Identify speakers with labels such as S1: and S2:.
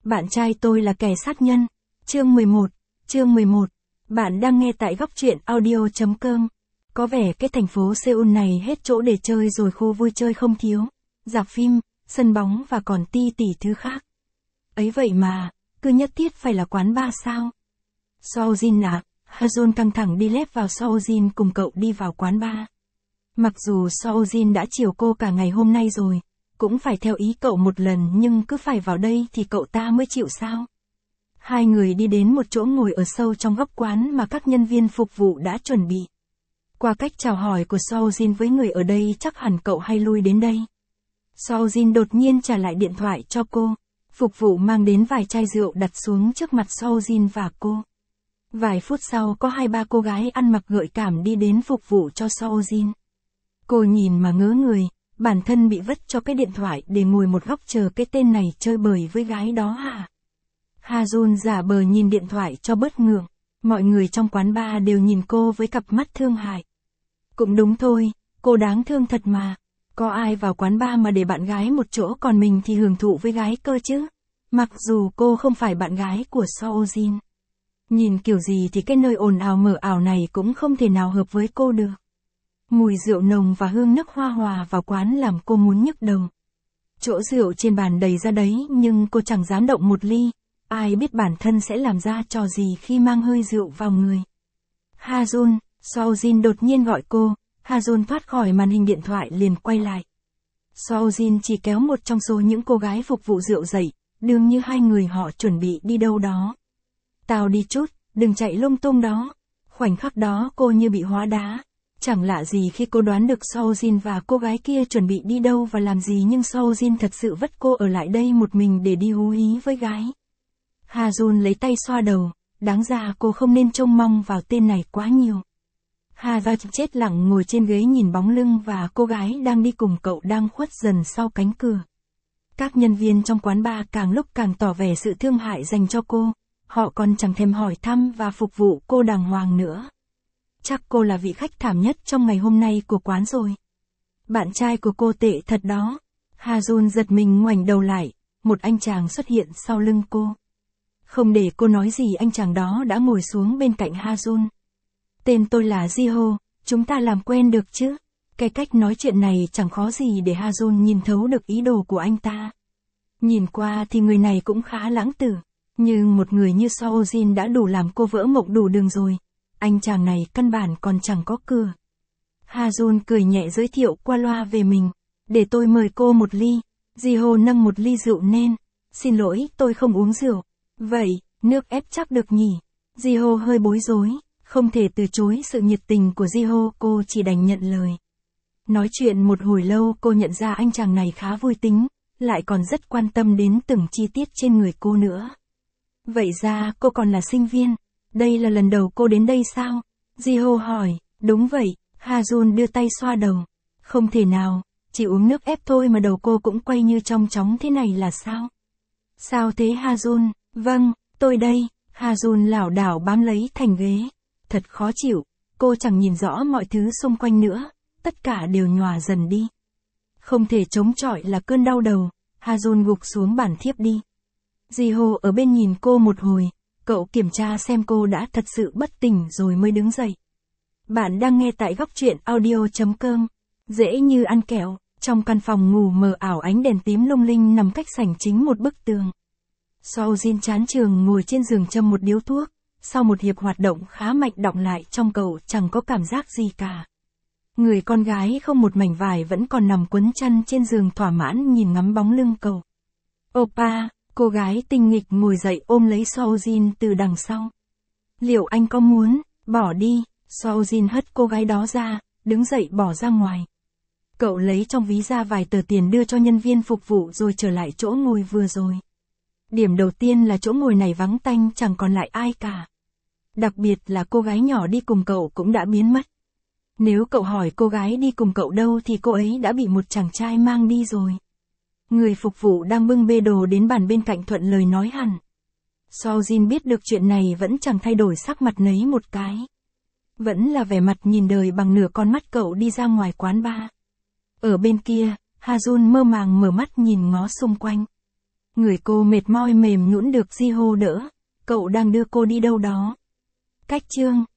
S1: Bạn trai tôi là kẻ sát nhân. Chương 11. Chương 11. Bạn đang nghe tại góc truyện audio.com. Có vẻ cái thành phố Seoul này hết chỗ để chơi rồi, khu vui chơi không thiếu. Rạp phim, sân bóng và còn tỷ thứ khác. Ấy vậy mà, cứ nhất thiết phải là quán bar sao? Seojin à? Ha-jun căng thẳng đi lép vào Seojin cùng cậu đi vào quán bar. Mặc dù Seojin đã chiều cô cả ngày hôm nay rồi, cũng phải theo ý cậu một lần, nhưng cứ phải vào đây thì cậu ta mới chịu sao? Hai người đi đến một chỗ ngồi ở sâu trong góc quán mà các nhân viên phục vụ đã chuẩn bị. Qua cách chào hỏi của Seojin với người ở đây chắc hẳn cậu hay lui đến đây. Seojin đột nhiên trả lại điện thoại cho cô. Phục vụ mang đến vài chai rượu đặt xuống trước mặt Seojin và cô. Vài phút sau có 2-3 cô gái ăn mặc gợi cảm đi đến phục vụ cho Seojin. Cô nhìn mà ngớ người, bản thân bị vứt cho cái điện thoại để ngồi một góc chờ cái tên này chơi bời với gái đó hả? Ha-jun giả bờ nhìn điện thoại cho bớt ngượng. Mọi người trong quán bar đều nhìn cô với cặp mắt thương hại. Cũng đúng thôi, cô đáng thương thật mà. Có ai vào quán bar mà để bạn gái một chỗ còn mình thì hưởng thụ với gái cơ chứ? Mặc dù cô không phải bạn gái của Seojin. Nhìn kiểu gì thì cái nơi ồn ào mờ ảo này cũng không thể nào hợp với cô được. Mùi rượu nồng và hương nước hoa hòa vào quán làm cô muốn nhức đầu. Chỗ rượu trên bàn đầy ra đấy nhưng cô chẳng dám động một ly. Ai biết bản thân sẽ làm ra trò gì khi mang hơi rượu vào người. Ha-jun, Seojin đột nhiên gọi cô. Ha-jun thoát khỏi màn hình điện thoại liền quay lại. Seojin chỉ kéo một trong số những cô gái phục vụ rượu dậy, đương như hai người họ chuẩn bị đi đâu đó. Tao đi chút, đừng chạy lung tung đó. Khoảnh khắc đó cô như bị hóa đá. Chẳng lạ gì khi cô đoán được Seojin và cô gái kia chuẩn bị đi đâu và làm gì, nhưng Seojin thật sự vất cô ở lại đây một mình để đi hú hí với gái. Ha-jun lấy tay xoa đầu, đáng ra cô không nên trông mong vào tên này quá nhiều. Ha-jun chết lặng ngồi trên ghế nhìn bóng lưng và cô gái đang đi cùng cậu đang khuất dần sau cánh cửa. Các nhân viên trong quán bar càng lúc càng tỏ vẻ sự thương hại dành cho cô, họ còn chẳng thèm hỏi thăm và phục vụ cô đàng hoàng nữa. Chắc cô là vị khách thảm nhất trong ngày hôm nay của quán rồi. Bạn trai của cô tệ thật đó. Ha-jun giật mình ngoảnh đầu lại, một anh chàng xuất hiện sau lưng cô. Không để cô nói gì, anh chàng đó đã ngồi xuống bên cạnh Ha-jun. Tên tôi là Jiho, chúng ta làm quen được chứ? Cái cách nói chuyện này chẳng khó gì để Ha-jun nhìn thấu được ý đồ của anh ta. Nhìn qua thì người này cũng khá lãng tử, nhưng một người như Seojin đã đủ làm cô vỡ mộng đủ đường rồi. Anh chàng này căn bản còn chẳng có cửa. Ha-jun cười nhẹ giới thiệu qua loa về mình. Để tôi mời cô một ly. Jiho nâng một ly rượu lên. Xin lỗi, tôi không uống rượu. Vậy, nước ép chắc được nhỉ? Jiho hơi bối rối, không thể từ chối sự nhiệt tình của Jiho, cô chỉ đành nhận lời. Nói chuyện một hồi lâu cô nhận ra anh chàng này khá vui tính, lại còn rất quan tâm đến từng chi tiết trên người cô nữa. Vậy ra cô còn là sinh viên. Đây là lần đầu cô đến đây sao? Jiho hỏi. Đúng vậy, Ha-jun đưa tay xoa đầu. Không thể nào, chỉ uống nước ép thôi mà đầu cô cũng quay như trong chóng thế này là sao? Sao thế Ha-jun? Vâng, tôi đây. Ha-jun lảo đảo bám lấy thành ghế. Thật khó chịu, cô chẳng nhìn rõ mọi thứ xung quanh nữa, tất cả đều nhòa dần đi. Không thể chống chọi là cơn đau đầu, Ha-jun gục xuống bàn thiếp đi. Jiho ở bên nhìn cô một hồi, cậu kiểm tra xem cô đã thật sự bất tỉnh rồi mới đứng dậy. Bạn đang nghe tại góc truyện audio.com. Dễ như ăn kẹo, trong căn phòng ngủ mờ ảo ánh đèn tím lung linh nằm cách sảnh chính một bức tường. Seojin chán chường ngồi trên giường châm một điếu thuốc, sau một hiệp hoạt động khá mạnh đọng lại trong cậu chẳng có cảm giác gì cả. Người con gái không một mảnh vải vẫn còn nằm quấn chăn trên giường thỏa mãn nhìn ngắm bóng lưng cậu. Oppa, cô gái tinh nghịch ngồi dậy ôm lấy Seojin từ đằng sau. Liệu anh có muốn bỏ đi? Seojin hất cô gái đó ra, đứng dậy bỏ ra ngoài. Cậu lấy trong ví ra vài tờ tiền đưa cho nhân viên phục vụ rồi trở lại chỗ ngồi vừa rồi. Điểm đầu tiên là chỗ ngồi này vắng tanh, chẳng còn lại ai cả. Đặc biệt là cô gái nhỏ đi cùng cậu cũng đã biến mất. Nếu cậu hỏi cô gái đi cùng cậu đâu thì cô ấy đã bị một chàng trai mang đi rồi. Người phục vụ đang bưng bê đồ đến bàn bên cạnh thuận lời nói hẳn. Seojin biết được chuyện này vẫn chẳng thay đổi sắc mặt nấy một cái. Vẫn là vẻ mặt nhìn đời bằng nửa con mắt cậu đi ra ngoài quán bar. Ở bên kia, Ha-jun mơ màng mở mắt nhìn ngó xung quanh. Người cô mệt mỏi mềm nhũn được Ji-ho đỡ. Cậu đang đưa cô đi đâu đó. Cách chương